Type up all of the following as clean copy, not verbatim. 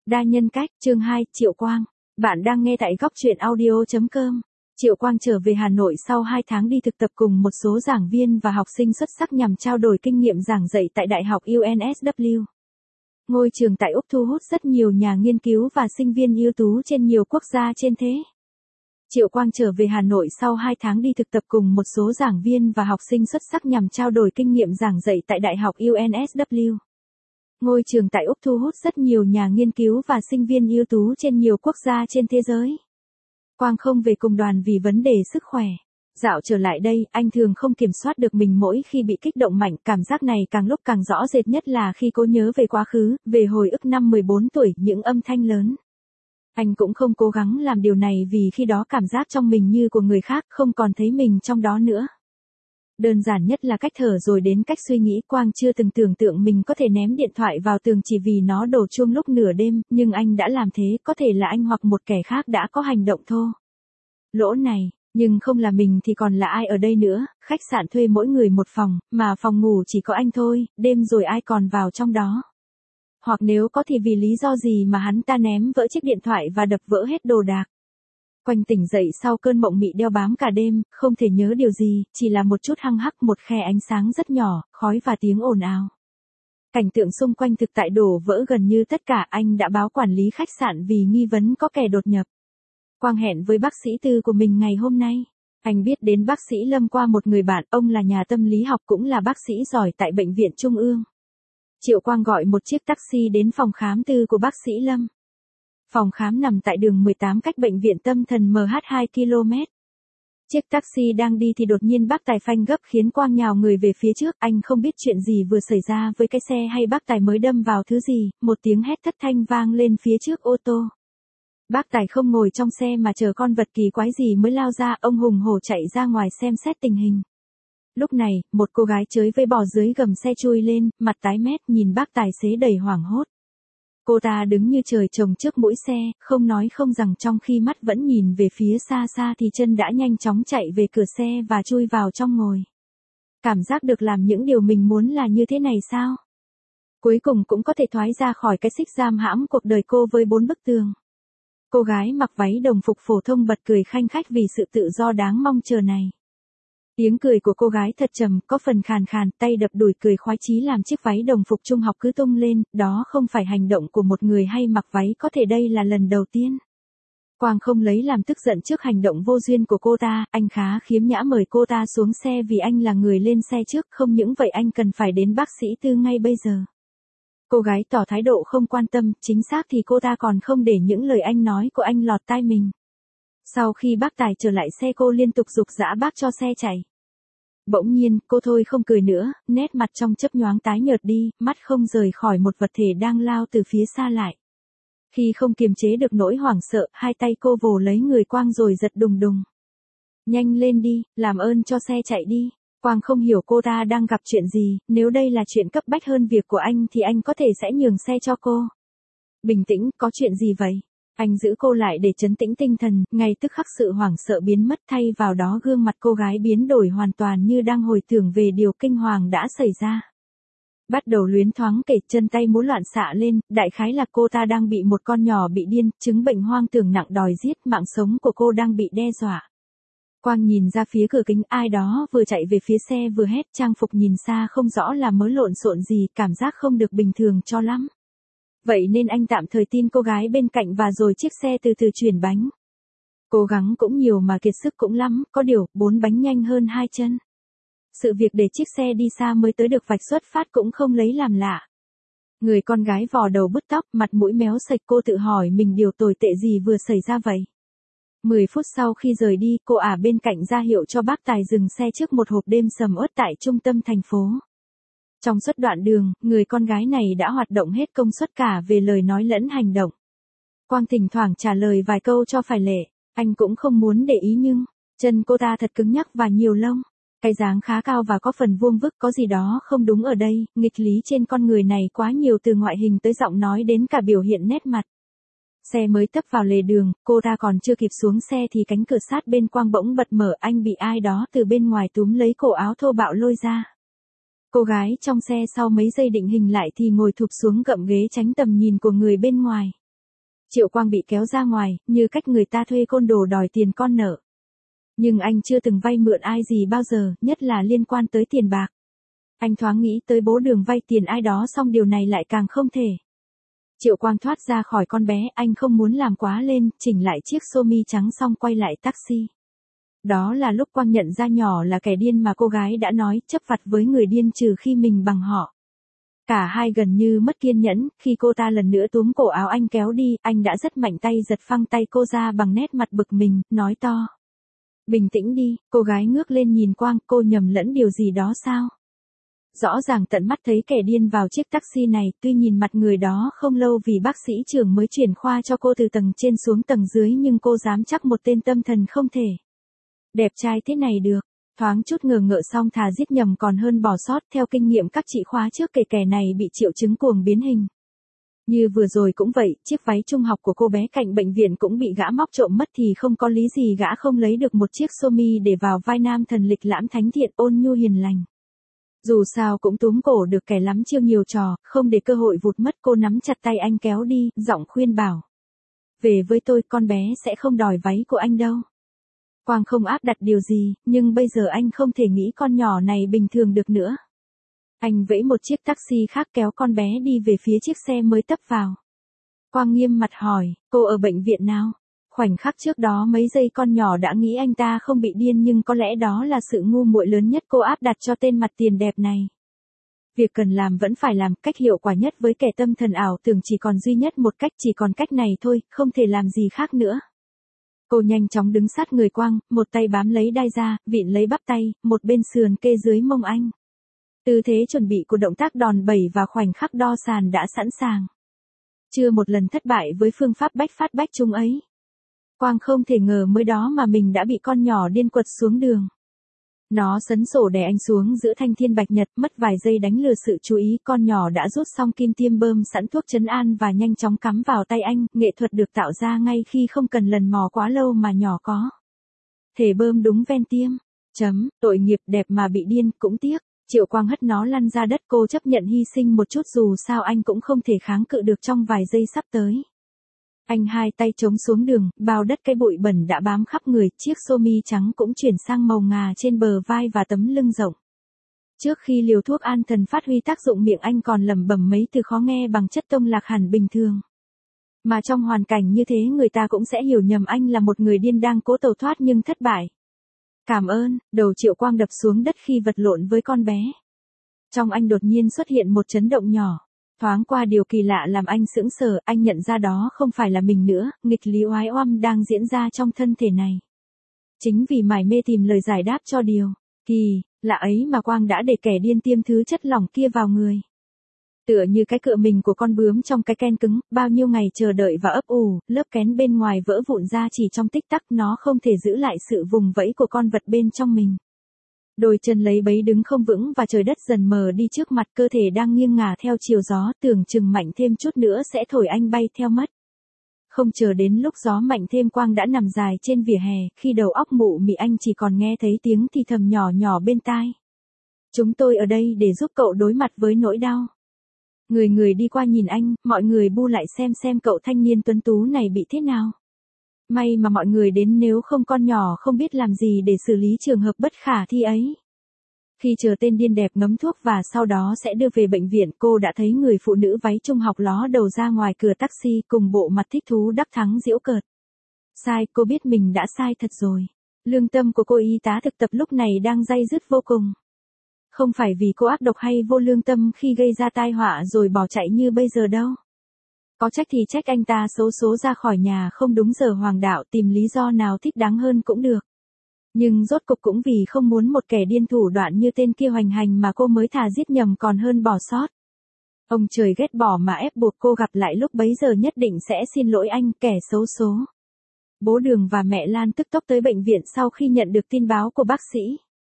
Đa nhân cách, chương 2, Triệu Quang. Bạn đang nghe tại góc truyện audio.com. Triệu Quang trở về Hà Nội sau 2 tháng đi thực tập cùng một số giảng viên và học sinh xuất sắc nhằm trao đổi kinh nghiệm giảng dạy tại Đại học UNSW. Ngôi trường tại Úc thu hút rất nhiều nhà nghiên cứu và sinh viên ưu tú trên nhiều quốc gia trên thế. Triệu Quang trở về Hà Nội sau 2 tháng đi thực tập cùng một số giảng viên và học sinh xuất sắc nhằm trao đổi kinh nghiệm giảng dạy tại Đại học UNSW. Ngôi trường tại Úc thu hút rất nhiều nhà nghiên cứu và sinh viên ưu tú trên nhiều quốc gia trên thế giới. Quang không về cùng đoàn vì vấn đề sức khỏe. Dạo trở lại đây, anh thường không kiểm soát được mình mỗi khi bị kích động mạnh, cảm giác này càng lúc càng rõ rệt nhất là khi cố nhớ về quá khứ, về hồi ức năm 14 tuổi, những âm thanh lớn. Anh cũng không cố gắng làm điều này vì khi đó cảm giác trong mình như của người khác, không còn thấy mình trong đó nữa. Đơn giản nhất là cách thở rồi đến cách suy nghĩ. Quang chưa từng tưởng tượng mình có thể ném điện thoại vào tường chỉ vì nó đổ chuông lúc nửa đêm, nhưng anh đã làm thế, có thể là anh hoặc một kẻ khác đã có hành động thô lỗ này, nhưng không là mình thì còn là ai ở đây nữa. Khách sạn thuê mỗi người một phòng, mà phòng ngủ chỉ có anh thôi, đêm rồi ai còn vào trong đó. Hoặc nếu có thì vì lý do gì mà hắn ta ném vỡ chiếc điện thoại và đập vỡ hết đồ đạc. Quanh tỉnh dậy sau cơn mộng mị đeo bám cả đêm, không thể nhớ điều gì, chỉ là một chút hăng hắc, một khe ánh sáng rất nhỏ, khói và tiếng ồn ào. Cảnh tượng xung quanh thực tại đổ vỡ gần như tất cả. Anh đã báo quản lý khách sạn vì nghi vấn có kẻ đột nhập. Quang hẹn với bác sĩ tư của mình ngày hôm nay. Anh biết đến bác sĩ Lâm qua một người bạn, ông là nhà tâm lý học cũng là bác sĩ giỏi tại Bệnh viện Trung ương. Triệu Quang gọi một chiếc taxi đến phòng khám tư của bác sĩ Lâm. Phòng khám nằm tại đường 18 cách bệnh viện tâm thần MH 2 km. Chiếc taxi đang đi thì đột nhiên bác tài phanh gấp khiến Quang nhào người về phía trước. Anh không biết chuyện gì vừa xảy ra với cái xe hay bác tài mới đâm vào thứ gì, một tiếng hét thất thanh vang lên phía trước ô tô. Bác tài không ngồi trong xe mà chờ con vật kỳ quái gì mới lao ra, ông hùng hổ chạy ra ngoài xem xét tình hình. Lúc này, một cô gái chới với bò dưới gầm xe chui lên, mặt tái mét nhìn bác tài xế đầy hoảng hốt. Cô ta đứng như trời trồng trước mũi xe, không nói không rằng trong khi mắt vẫn nhìn về phía xa xa thì chân đã nhanh chóng chạy về cửa xe và chui vào trong ngồi. Cảm giác được làm những điều mình muốn là như thế này sao? Cuối cùng cũng có thể thoái ra khỏi cái xích giam hãm cuộc đời cô với 4 bức tường. Cô gái mặc váy đồng phục phổ thông bật cười khanh khách vì sự tự do đáng mong chờ này. Tiếng cười của cô gái thật trầm, có phần khàn khàn, tay đập đùi cười khoái chí làm chiếc váy đồng phục trung học cứ tung lên. Đó không phải hành động của một người hay mặc váy, có thể đây là lần đầu tiên. Quang không lấy làm tức giận trước hành động vô duyên của cô ta, anh khá khiếm nhã mời cô ta xuống xe vì anh là người lên xe trước, không những vậy anh cần phải đến bác sĩ tư ngay bây giờ. Cô gái tỏ thái độ không quan tâm, chính xác thì cô ta còn không để những lời anh nói của anh lọt tai mình. Sau khi bác tài trở lại xe cô liên tục giục giã bác cho xe chạy. Bỗng nhiên, cô thôi không cười nữa, nét mặt trong chớp nhoáng tái nhợt đi, mắt không rời khỏi một vật thể đang lao từ phía xa lại. Khi không kiềm chế được nỗi hoảng sợ, hai tay cô vồ lấy người Quang rồi giật đùng đùng. Nhanh lên đi, làm ơn cho xe chạy đi. Quang không hiểu cô ta đang gặp chuyện gì, nếu đây là chuyện cấp bách hơn việc của anh thì anh có thể sẽ nhường xe cho cô. Bình tĩnh, có chuyện gì vậy? Anh giữ cô lại để trấn tĩnh tinh thần, ngay tức khắc sự hoảng sợ biến mất, thay vào đó gương mặt cô gái biến đổi hoàn toàn như đang hồi tưởng về điều kinh hoàng đã xảy ra. Bắt đầu luyến thoáng kể, chân tay múa loạn xạ lên, đại khái là cô ta đang bị một con nhỏ bị điên, chứng bệnh hoang tưởng nặng đòi giết, mạng sống của cô đang bị đe dọa. Quang nhìn ra phía cửa kính, ai đó vừa chạy về phía xe vừa hét, trang phục nhìn xa không rõ là mớ lộn xộn gì, cảm giác không được bình thường cho lắm. Vậy nên anh tạm thời tin cô gái bên cạnh và rồi chiếc xe từ từ chuyển bánh. Cố gắng cũng nhiều mà kiệt sức cũng lắm, có điều, 4 bánh nhanh hơn 2 chân. Sự việc để chiếc xe đi xa mới tới được vạch xuất phát cũng không lấy làm lạ. Người con gái vò đầu bứt tóc, mặt mũi méo sạch, cô tự hỏi mình điều tồi tệ gì vừa xảy ra vậy. 10 phút sau khi rời đi, cô ả bên cạnh ra hiệu cho bác tài dừng xe trước một hộp đêm sầm uất tại trung tâm thành phố. Trong suốt đoạn đường, người con gái này đã hoạt động hết công suất cả về lời nói lẫn hành động. Quang thỉnh thoảng trả lời vài câu cho phải lệ, anh cũng không muốn để ý nhưng, chân cô ta thật cứng nhắc và nhiều lông. Cái dáng khá cao và có phần vuông vức, có gì đó không đúng ở đây, nghịch lý trên con người này quá nhiều, từ ngoại hình tới giọng nói đến cả biểu hiện nét mặt. Xe mới tấp vào lề đường, cô ta còn chưa kịp xuống xe thì cánh cửa sát bên Quang bỗng bật mở, anh bị ai đó từ bên ngoài túm lấy cổ áo thô bạo lôi ra. Cô gái trong xe sau mấy giây định hình lại thì ngồi thụp xuống gậm ghế tránh tầm nhìn của người bên ngoài. Triệu Quang bị kéo ra ngoài, như cách người ta thuê côn đồ đòi tiền con nợ. Nhưng anh chưa từng vay mượn ai gì bao giờ, nhất là liên quan tới tiền bạc. Anh thoáng nghĩ tới bố Đường vay tiền ai đó xong điều này lại càng không thể. Triệu Quang thoát ra khỏi con bé, anh không muốn làm quá lên, chỉnh lại chiếc sơ mi trắng xong quay lại taxi. Đó là lúc Quang nhận ra nhỏ là kẻ điên mà cô gái đã nói, chấp vặt với người điên trừ khi mình bằng họ. Cả hai gần như mất kiên nhẫn, khi cô ta lần nữa túm cổ áo anh kéo đi, anh đã rất mạnh tay giật phăng tay cô ra bằng nét mặt bực mình, nói to. Bình tĩnh đi, cô gái ngước lên nhìn Quang, cô nhầm lẫn điều gì đó sao? Rõ ràng tận mắt thấy kẻ điên vào chiếc taxi này, tuy nhìn mặt người đó không lâu vì bác sĩ trưởng mới chuyển khoa cho cô từ tầng trên xuống tầng dưới nhưng cô dám chắc một tên tâm thần không thể. Đẹp trai thế này được, thoáng chút ngờ ngợ xong thà giết nhầm còn hơn bỏ sót, theo kinh nghiệm các chị khóa trước kẻ này bị triệu chứng cuồng biến hình. Như vừa rồi cũng vậy, chiếc váy trung học của cô bé cạnh bệnh viện cũng bị gã móc trộm mất thì không có lý gì gã không lấy được một chiếc sơ mi để vào vai nam thần lịch lãm thánh thiện ôn nhu hiền lành. Dù sao cũng túm cổ được kẻ lắm chiêu nhiều trò, không để cơ hội vụt mất, cô nắm chặt tay anh kéo đi, giọng khuyên bảo. Về với tôi, con bé sẽ không đòi váy của anh đâu. Quang không áp đặt điều gì, nhưng bây giờ anh không thể nghĩ con nhỏ này bình thường được nữa. Anh vẫy một chiếc taxi khác kéo con bé đi về phía chiếc xe mới tấp vào. Quang nghiêm mặt hỏi, cô ở bệnh viện nào? Khoảnh khắc trước đó mấy giây con nhỏ đã nghĩ anh ta không bị điên nhưng có lẽ đó là sự ngu muội lớn nhất cô áp đặt cho tên mặt tiền đẹp này. Việc cần làm vẫn phải làm, cách hiệu quả nhất với kẻ tâm thần ảo tưởng chỉ còn duy nhất một cách, chỉ còn cách này thôi, không thể làm gì khác nữa. Cô nhanh chóng đứng sát người Quang, một tay bám lấy đai ra, vịn lấy bắp tay, một bên sườn kê dưới mông anh. Tư thế chuẩn bị của động tác đòn bẩy và khoảnh khắc đo sàn đã sẵn sàng. Chưa một lần thất bại với phương pháp bách phát bách trúng ấy. Quang không thể ngờ mới đó mà mình đã bị con nhỏ điên quật xuống đường. Nó sấn sổ đè anh xuống giữa thanh thiên bạch nhật, mất vài giây đánh lừa sự chú ý, con nhỏ đã rút xong kim tiêm bơm sẵn thuốc trấn an và nhanh chóng cắm vào tay anh, nghệ thuật được tạo ra ngay khi không cần lần mò quá lâu mà nhỏ có thể bơm đúng ven tiêm. Tội nghiệp đẹp mà bị điên, cũng tiếc. Triệu Quang hất nó lăn ra đất, cô chấp nhận hy sinh một chút dù sao anh cũng không thể kháng cự được trong vài giây sắp tới. Anh hai tay chống xuống đường, bao đất cái bụi bẩn đã bám khắp người, chiếc sơ mi trắng cũng chuyển sang màu ngà trên bờ vai và tấm lưng rộng. Trước khi liều thuốc an thần phát huy tác dụng, miệng anh còn lẩm bẩm mấy từ khó nghe bằng chất tông lạc hẳn bình thường. Mà trong hoàn cảnh như thế người ta cũng sẽ hiểu nhầm anh là một người điên đang cố tẩu thoát nhưng thất bại. Cảm ơn, đầu Triệu Quang đập xuống đất khi vật lộn với con bé. Trong anh đột nhiên xuất hiện một chấn động nhỏ. Thoáng qua điều kỳ lạ làm anh sững sờ, anh nhận ra đó không phải là mình nữa, nghịch lý oái oăm đang diễn ra trong thân thể này. Chính vì mải mê tìm lời giải đáp cho điều kỳ lạ ấy mà Quang đã để kẻ điên tiêm thứ chất lỏng kia vào người. Tựa như cái cựa mình của con bướm trong cái ken cứng, bao nhiêu ngày chờ đợi và ấp ủ, lớp kén bên ngoài vỡ vụn ra chỉ trong tích tắc, nó không thể giữ lại sự vùng vẫy của con vật bên trong mình. Đôi chân lấy bấy đứng không vững và trời đất dần mờ đi trước mặt, cơ thể đang nghiêng ngả theo chiều gió, tưởng chừng mạnh thêm chút nữa sẽ thổi anh bay theo mất. Không chờ đến lúc gió mạnh thêm, Quang đã nằm dài trên vỉa hè, khi đầu óc mụ mị anh chỉ còn nghe thấy tiếng thì thầm nhỏ nhỏ bên tai. Chúng tôi ở đây để giúp cậu đối mặt với nỗi đau. Người người đi qua nhìn anh, mọi người bu lại xem cậu thanh niên tuấn tú này bị thế nào. May mà mọi người đến, nếu không con nhỏ không biết làm gì để xử lý trường hợp bất khả thi ấy. Khi chờ tên điên đẹp ngấm thuốc và sau đó sẽ đưa về bệnh viện, cô đã thấy người phụ nữ váy trung học ló đầu ra ngoài cửa taxi cùng bộ mặt thích thú đắc thắng giễu cợt. Sai, cô biết mình đã sai thật rồi. Lương tâm của cô y tá thực tập lúc này đang day dứt vô cùng. Không phải vì cô ác độc hay vô lương tâm khi gây ra tai họa rồi bỏ chạy như bây giờ đâu. Có trách thì trách anh ta xấu số ra khỏi nhà không đúng giờ hoàng đạo, tìm lý do nào thích đáng hơn cũng được. Nhưng rốt cục cũng vì không muốn một kẻ điên thủ đoạn như tên kia hoành hành mà cô mới thà giết nhầm còn hơn bỏ sót. Ông trời ghét bỏ mà ép buộc cô gặp lại lúc bấy giờ nhất định sẽ xin lỗi anh, kẻ xấu số. Bố Đường và mẹ Lan tức tốc tới bệnh viện sau khi nhận được tin báo của bác sĩ.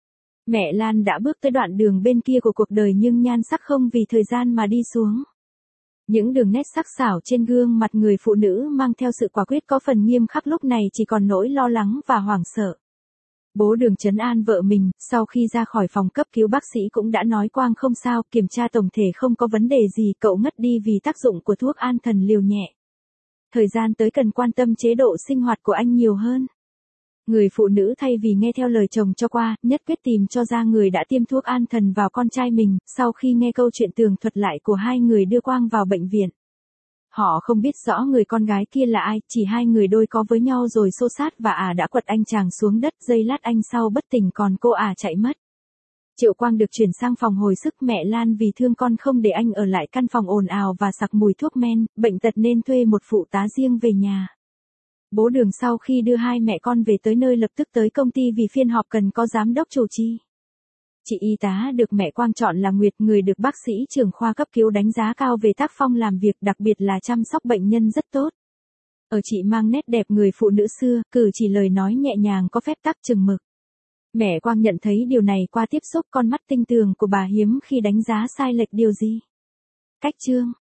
Mẹ Lan đã bước tới đoạn đường bên kia của cuộc đời nhưng nhan sắc không vì thời gian mà đi xuống. Những đường nét sắc sảo trên gương mặt người phụ nữ mang theo sự quả quyết có phần nghiêm khắc lúc này chỉ còn nỗi lo lắng và hoảng sợ. Bố Đường trấn an vợ mình, sau khi ra khỏi phòng cấp cứu bác sĩ cũng đã nói Quang không sao, kiểm tra tổng thể không có vấn đề gì, cậu ngất đi vì tác dụng của thuốc an thần liều nhẹ. Thời gian tới cần quan tâm chế độ sinh hoạt của anh nhiều hơn. Người phụ nữ thay vì nghe theo lời chồng cho qua, nhất quyết tìm cho ra người đã tiêm thuốc an thần vào con trai mình, sau khi nghe câu chuyện tường thuật lại của hai người đưa Quang vào bệnh viện. Họ không biết rõ người con gái kia là ai, chỉ hai người đôi có với nhau rồi xô xát và đã quật anh chàng xuống đất, giây lát anh sau bất tỉnh còn cô chạy mất. Triệu Quang được chuyển sang phòng hồi sức, mẹ Lan vì thương con không để anh ở lại căn phòng ồn ào và sặc mùi thuốc men, bệnh tật nên thuê một phụ tá riêng về nhà. Bố Đường sau khi đưa hai mẹ con về tới nơi lập tức tới công ty vì phiên họp cần có giám đốc chủ trì. Chị y tá được mẹ Quang chọn là Nguyệt, người được bác sĩ trưởng khoa cấp cứu đánh giá cao về tác phong làm việc, đặc biệt là chăm sóc bệnh nhân rất tốt. Ở chị mang nét đẹp người phụ nữ xưa, cử chỉ lời nói nhẹ nhàng có phép tắc chừng mực. Mẹ Quang nhận thấy điều này qua tiếp xúc, con mắt tinh tường của bà hiếm khi đánh giá sai lệch điều gì. Cách chương